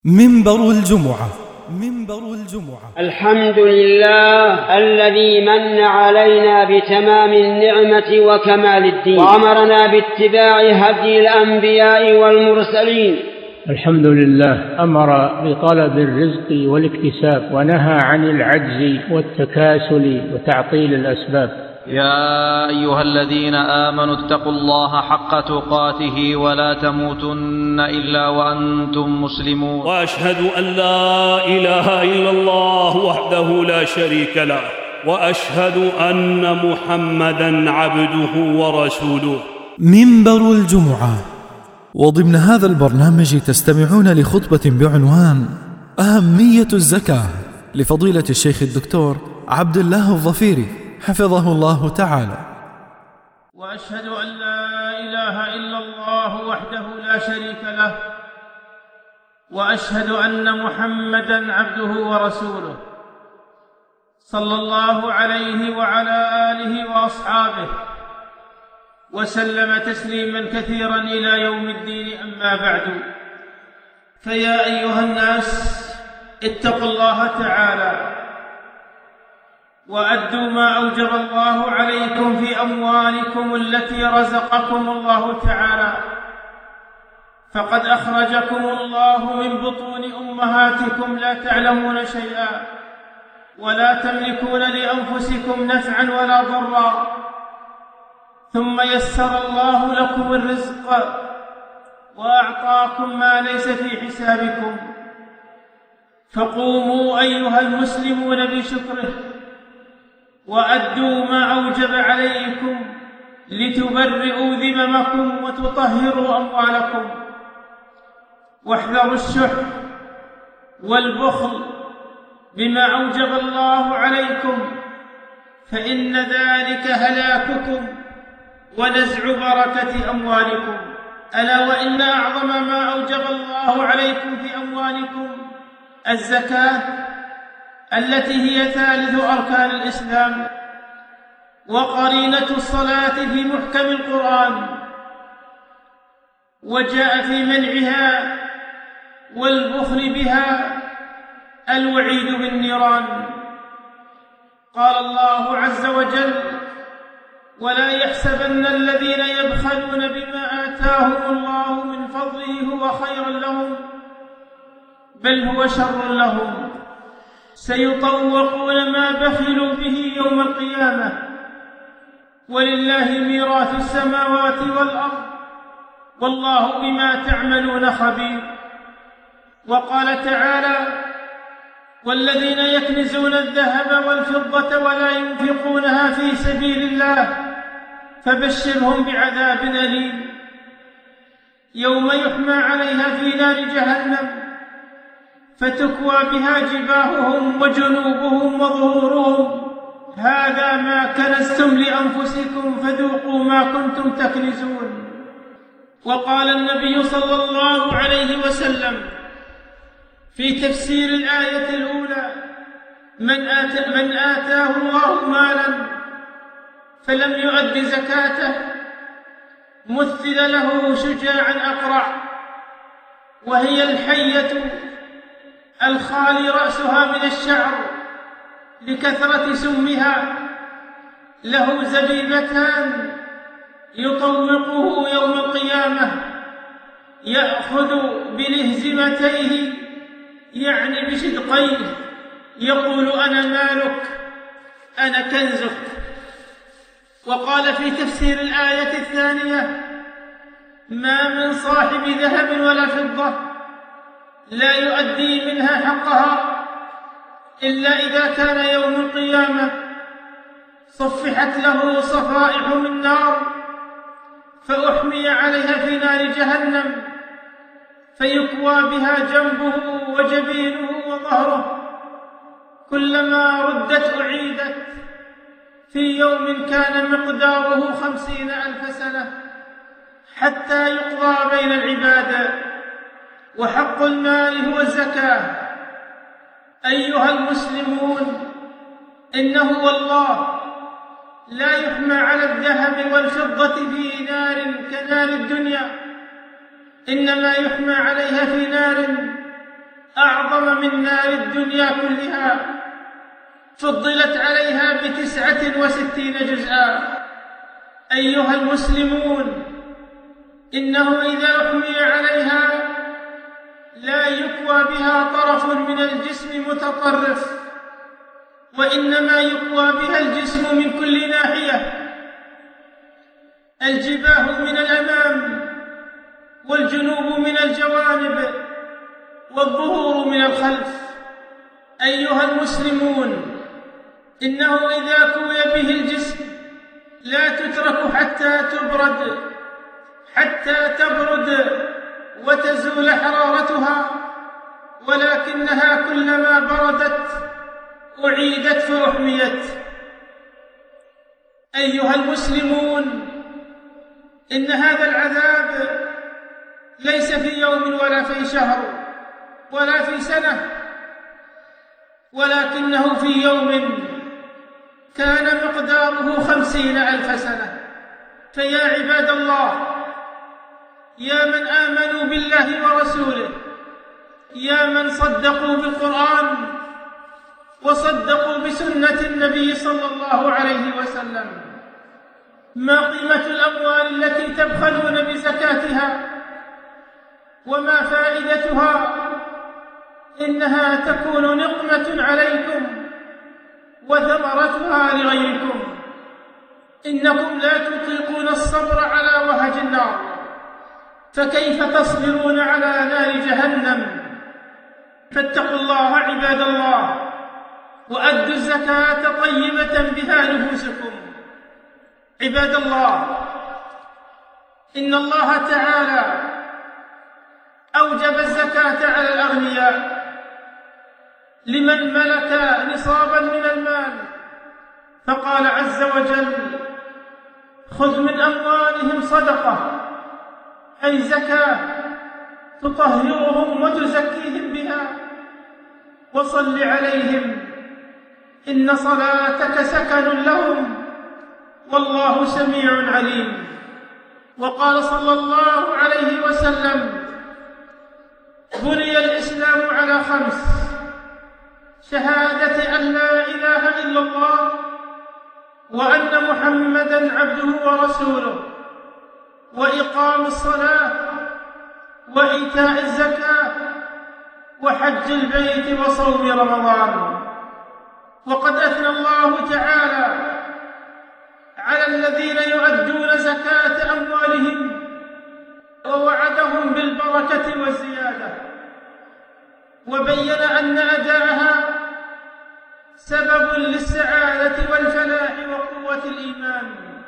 منبر الجمعة. منبر الجمعة. الحمد لله الذي من علينا بتمام النعمة وكمال الدين، وأمرنا باتباع هدي الأنبياء والمرسلين. الحمد لله أمر بطلب الرزق والاكتساب، ونهى عن العجز والتكاسل وتعطيل الأسباب. يا أيها الذين آمنوا اتقوا الله حق تقاته ولا تموتن إلا وأنتم مسلمون. وأشهد أن لا إله إلا الله وحده لا شريك له، وأشهد أن محمدًا عبده ورسوله. منبر الجمعة. وضمن هذا البرنامج تستمعون لخطبة بعنوان أهمية الزكاة لفضيلة الشيخ الدكتور عبد الله الظفيري حفظه الله تعالى. وأشهد أن لا إله إلا الله وحده لا شريك له، وأشهد أن محمدًا عبده ورسوله، صلى الله عليه وعلى آله وأصحابه وسلم تسليماً كثيراً إلى يوم الدين. أما بعد، فيا أيها الناس اتقوا الله تعالى وأدوا ما أوجب الله عليكم في أموالكم التي رزقكم الله تعالى، فقد أخرجكم الله من بطون أمهاتكم لا تعلمون شيئا، ولا تملكون لأنفسكم نفعا ولا ضرا، ثم يسر الله لكم الرزق وأعطاكم ما ليس في حسابكم، فقوموا أيها المسلمون بشكره وأدوا ما أوجب عليكم لتبرئوا ذممكم وتطهروا أموالكم، واحذروا الشح والبخل بما أوجب الله عليكم، فإن ذلك هلاككم ونزع بركة أموالكم. ألا وإن أعظم ما أوجب الله عليكم في أموالكم الزكاة، التي هي ثالث أركان الإسلام وقرينة الصلاة في محكم القرآن، وجاء في منعها والبخل بها الوعيد بالنيران. قال الله عز وجل: ولا يحسبن الذين يبخلون بما آتاهم الله من فضله هو خيرا لهم، بل هو شر لهم، سيطوقون ما بخلوا به يوم القيامة، ولله ميراث السماوات والأرض، والله بما تعملون خبير. وقال تعالى: والذين يكنزون الذهب والفضة ولا ينفقونها في سبيل الله فبشرهم بعذاب أليم يوم يحمى عليها في نار جهنم فتكوى بها جباههم وجنوبهم وظهورهم، هذا ما كنزتم لأنفسكم فذوقوا ما كنتم تكنزون. وقال النبي صلى الله عليه وسلم في تفسير الآية الأولى: من آتاه الله مالا فلم يؤد زكاته مثل له شجاعا أقرع، وهي الحية الخالي رأسها من الشعر لكثرة سمها، له زبيبتان يطوقه يوم القيامة، يأخذ بلهزمتيه يعني بشدقيه، يقول: أنا مالك، أنا كنزك. وقال في تفسير الآية الثانية: ما من صاحب ذهب ولا فضة لا يؤدي منها حقها إلا إذا كان يوم القيامة صفحت له صفائح من نار، فأحمي عليها في نار جهنم، فيكوى بها جنبه وجبينه وظهره، كلما ردت أعيدت، في يوم كان مقداره 50,000 سنة، حتى يقضى بين العباد. وحق المال هو الزكاة. أيها المسلمون، إنه والله لا يحمى على الذهب والفضة في نار كنار الدنيا، إنما يحمى عليها في نار من نار الدنيا كلها، فضلت عليها ب69 جزءا. أيها المسلمون، إنه إذا أحمي عليها لا يكوى بها طرف من الجسم متطرف، وإنما يكوى بها الجسم من كل ناحية، الجباه من الأمام، والجنوب من الجوانب، والظهور من الخلف. أيها المسلمون، إنه إذا كوي به الجسم لا تترك حتى تبرد وتزول حرارتها، ولكنها كلما بردت أعيدت فأحميت. أيها المسلمون، إن هذا العذاب ليس في يوم ولا في شهر ولا في سنة، ولكنه في يوم كان مقداره 50,000 سنة. فيا عباد الله، يا من آمنوا بالله ورسوله، يا من صدقوا بالقرآن وصدقوا بسنة النبي صلى الله عليه وسلم، ما قيمة الأموال التي تبخلون بزكاتها؟ وما فائدتها؟ إنها تكون نقمة عليكم وثمرتها لغيركم. إنكم لا تطيقون الصبر على وهج النار، فكيف تصبرون على نار جهنم؟ فاتقوا الله عباد الله، وأدوا الزكاة طيبة بها نفوسكم. عباد الله، إن الله تعالى أوجب الزكاة على الأغنياء لمن ملك نصابا من المال، فقال عز وجل: خذ من أموالهم صدقة، أي زكاة تطهرهم وتزكيهم بها، وصل عليهم إن صلاتك سكن لهم والله سميع عليم. وقال صلى الله عليه وسلم: بني الإسلام على 5: شهادة أن لا إله إلا الله وأن محمدًا عبده ورسوله، وإقام الصلاة، وإيتاء الزكاة، وحج البيت، وصوم رمضان. وقد أثنى الله تعالى على الذين يؤدون زكاة أموالهم ووعدهم بالبركة والزيادة، وبين أن أداءها سبب للسعادة والفلاح وقوة الإيمان،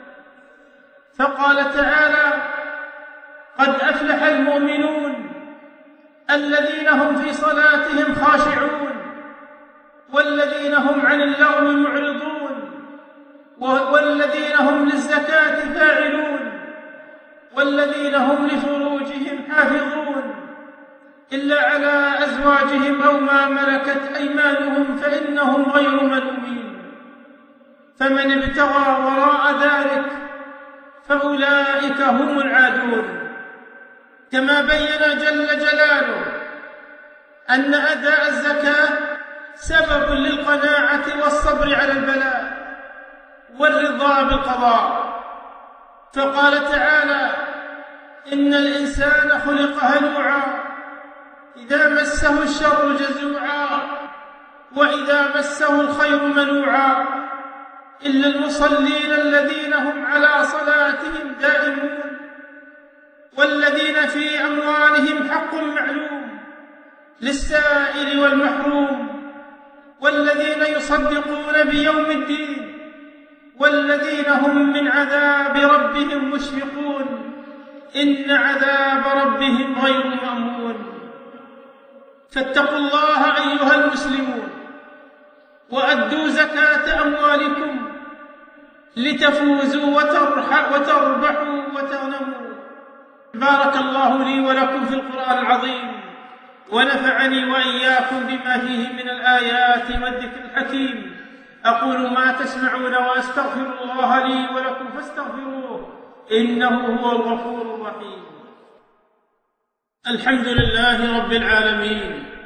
فقال تعالى: قد أفلح المؤمنون الذين هم في صلاتهم خاشعون، والذين هم عن اللغو معرضون، والذين هم للزكاة فاعلون، والذين هم لفروجهم حافظون إلا على أزواجهم أو ما ملكت أيمانهم فإنهم غير ملومين، فمن ابتغى وراء ذلك فأولئك هم العادون. كما بين جل جلاله أن أداء الزكاة سبب للقناعة والصبر على البلاء والرضا بالقضاء، فقال تعالى: إن الإنسان خلق هلوعا إذا مسه الشر جزوعا وإذا مسه الخير منوعا إلا المصلين الذين هم على صلاتهم دائمون والذين في أموالهم حق معلوم للسائل والمحروم والذين يصدقون بيوم الدين والذين هم من عذاب ربهم مشفقون إن عذاب ربهم غير مأمون. فاتقوا الله أيها المسلمون وأدوا زكاة أموالكم لتفوزوا وتربحوا وتغنموا. بارك الله لي ولكم في القرآن العظيم، ونفعني وإياكم بما فيه من الآيات والذكر الحكيم. أقول ما تسمعون وأستغفر الله لي ولكم فاستغفروه إنه هو الغفور الرحيم. الحمد لله رب العالمين،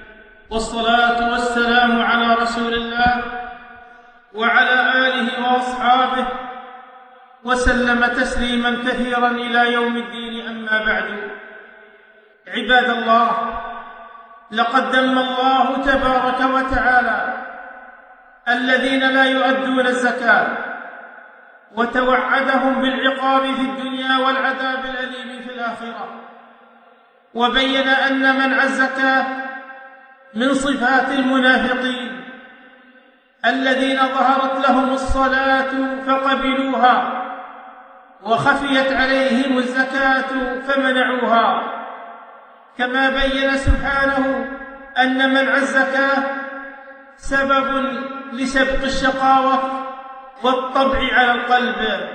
والصلاة والسلام على رسول الله وعلى آله وأصحابه وسلم تسليما كثيرا إلى يوم الدين. أما بعد، عباد الله، لقد ذم الله تبارك وتعالى الذين لا يؤدون الزكاة، وتوعدهم بالعقاب في الدنيا والعذاب الأليم في الآخرة، وبين أن منع الزكاة من صفات المنافقين الذين ظهرت لهم الصلاة فقبلوها وخفيت عليهم الزكاة فمنعوها، كما بين سبحانه أن منع الزكاة سبب لسبق الشقاوة والطبع على القلب.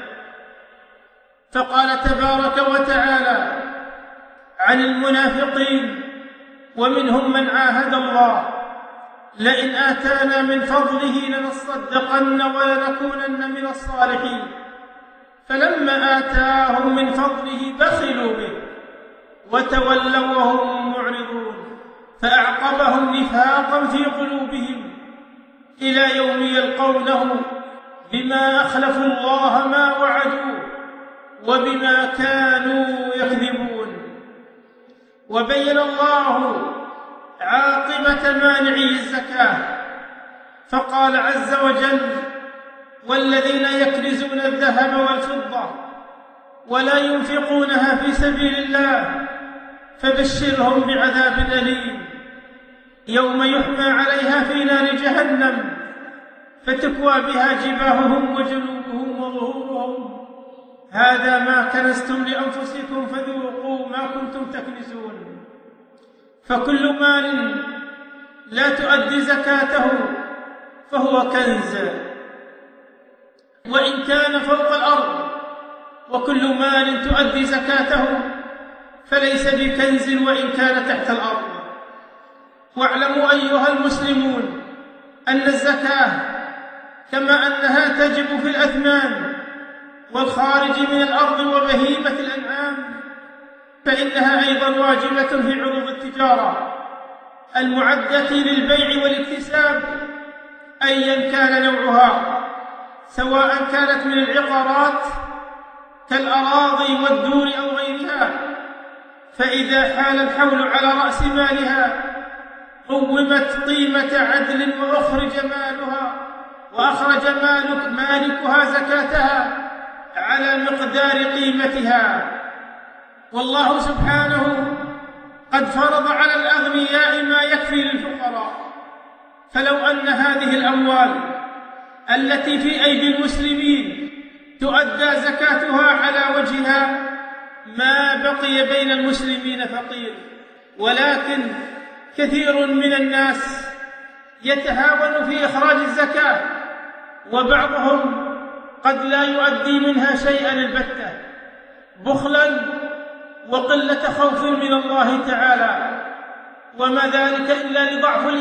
فقال تبارك وتعالى عن المنافقين: ومنهم من عاهد الله لئن آتانا من فضله لنصدقن ولنكونن من الصالحين، فلما آتاهم من فضله بخلوا به وتولوا وهم معرضون، فأعقبهم نفاقا في قلوبهم إلى يوم يلقونه بما أخلفوا الله ما وعدوه وبما كانوا يكذبون. وبين الله عاقبة مانعي الزكاة، فقال عز وجل: والذين يكنزون الذهب والفضة ولا ينفقونها في سبيل الله فبشرهم بعذاب أليم يوم يحمى عليها في نار جهنم فتكوى بها جباههم وجنوبهم وظهورهم، هذا ما كنزتم لأنفسكم فذوقوا ما كنتم تكنزون. فكل مال لا تؤدي زكاته فهو كنز وإن كان فوق الأرض، وكل مال تؤدي زكاته فليس بكنز وإن كان تحت الأرض. واعلموا أيها المسلمون أن الزكاة كما أنها تجب في الأثمان والخارج من الأرض وبهيمة الأنعام، فإنها أيضا واجبة في عروض التجارة المعدة للبيع والاكتساب أيا كان نوعها، سواء كانت من العقارات كالأراضي والدور أو غيرها، فإذا حال الحول على رأس مالها قومت قيمة عدل وأخرج مالكها زكاتها على مقدار قيمتها. والله سبحانه قد فرض على الأغنياء ما يكفي للفقراء، فلو أن هذه الأموال التي في أيدي المسلمين تؤدى زكاتها على وجهها ما بقي بين المسلمين فقير، ولكن كثير من الناس يتهاون في إخراج الزكاة، وبعضهم قد لا يؤدي منها شيئا البتة بخلا وقلة خوف من الله تعالى، وما ذلك إلا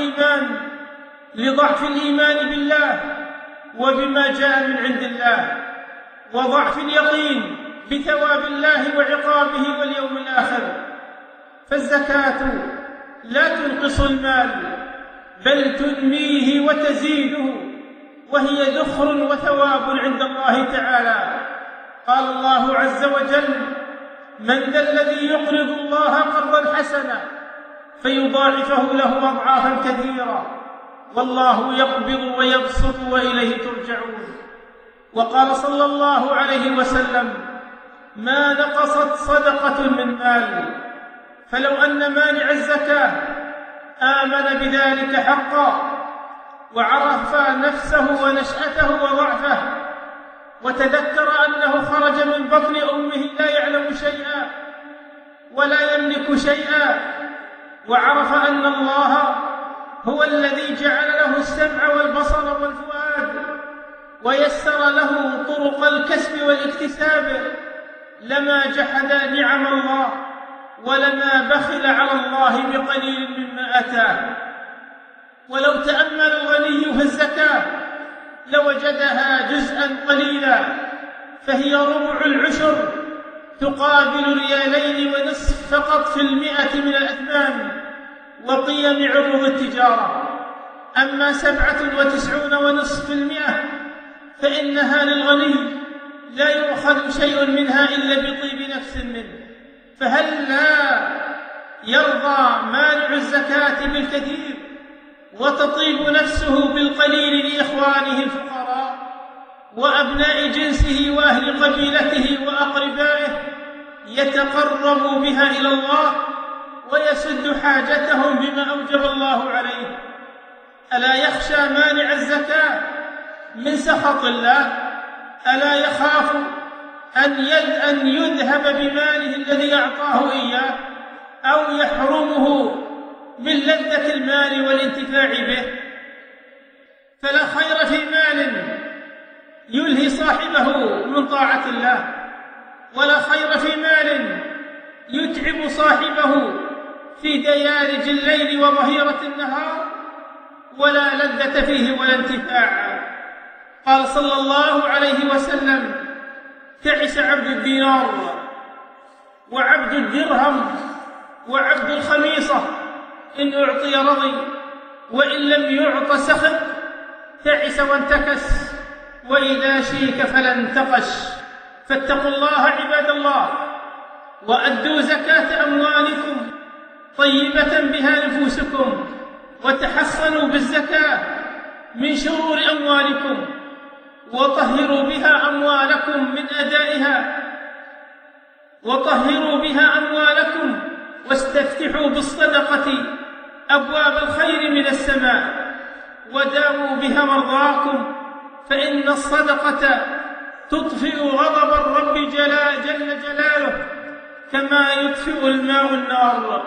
لضعف الإيمان بالله وبما جاء من عند الله، وضعف اليقين بثواب الله وعقابه واليوم الآخر. فالزكاة لا تنقص المال بل تنميه وتزيده، وهي ذخر وثواب عند الله تعالى. قال الله عز وجل: من ذا الذي يقرض الله قرضا حسنا فيضاعفه له أضعافا كثيرة والله يقبض ويبسط وإليه ترجعون. وقال صلى الله عليه وسلم: ما نقصت صدقة من مال، فلو أن مانع الزكاة آمن بذلك حقا وعرف نفسه ونشأته وضعفه وتذكر أنه خرج من بطن أمه لا يعلم شيئا ولا يملك شيئا، وعرف أن الله هو الذي جعل له السمع والبصر والفؤاد ويسر له طرق الكسب والاكتساب، لما جحد نعم الله ولما بخل على الله بقليل مما أتاه. ولو تأمل الغني في الزكاة لوجدها جزءا قليلا، فهي ربع العشر تقابل 2.5 ريال فقط في 100 من الأثمان، وقيم عروض التجارة. أما 97.5% فإنها للغني لا يؤخذ شيء منها إلا بطيب نفس منه. فهل لا يرضى مانع الزكاة بالكثير وتطيب نفسه بالقليل لإخوانه الفقراء وأبناء جنسه وأهل قبيلته وأقربائه يتقرب بها إلى الله ويسد حاجتهم بما أوجب الله عليه؟ ألا يخشى مانع الزكاة من سخط الله؟ ألا يخاف أن يذهب بماله الذي أعطاه إياه أو يحرمه من لذة المال والانتفاع به؟ فلا خير في مال يلهي صاحبه من طاعة الله، ولا خير في مال يتعب صاحبه في ديارج الليل وظهيرة النهار، ولا لذة فيه ولا انتفاع. قال صلى الله عليه وسلم: تعس عبد الدينار وعبد الدرهم وعبد الخميصة، إن أعطي رضي وإن لم يعط سخط، تعس وانتكس، وإذا شيك فلا انتقش. فاتقوا الله عباد الله، وأدوا زكاة أموالكم طيبة بها نفوسكم، وتحصنوا بالزكاة من شرور أموالكم، وطهروا بها أموالكم من أدائها، وطهروا بها أموالكم، واستفتحوا بالصدقة أبواب الخير من السماء، وداووا بها مرضاكم، فإن الصدقة تطفئ غضب الرب جل جلاله كما يطفئ الماء النار.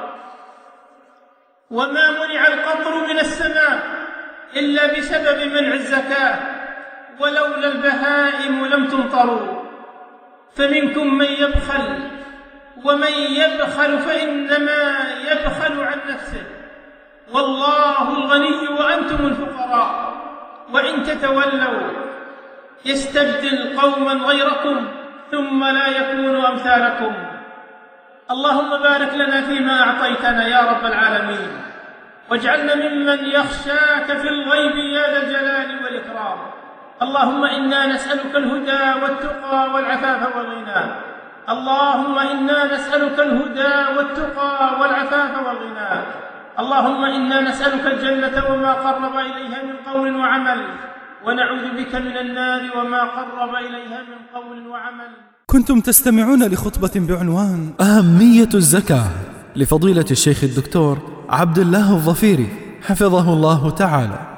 وما منع القطر من السماء إلا بسبب منع الزكاة، ولولا البهائم لم تمطروا. فمنكم من يبخل، ومن يبخل فإنما يبخل عن نفسه، والله الغني وأنتم الفقراء، وإن تتولوا يستبدل قوما غيركم ثم لا يكونوا أمثالكم. اللهم بارك لنا فيما أعطيتنا يا رب العالمين، واجعلنا ممن يخشاك في الغيب يا ذا الجلال والإكرام. اللهم إنا نسألك الهدى والتقى والعفاف والغنى. اللهم إنا نسألك الهدى والتقى والعفاف والغنى. اللهم إنا نسألك الجنة وما قرب إليها من قول وعمل، ونعوذ بك من النار وما قرب إليها من قول وعمل. كنتم تستمعون لخطبة بعنوان أهمية الزكاة لفضيلة الشيخ الدكتور عبد الله الظفيري حفظه الله تعالى.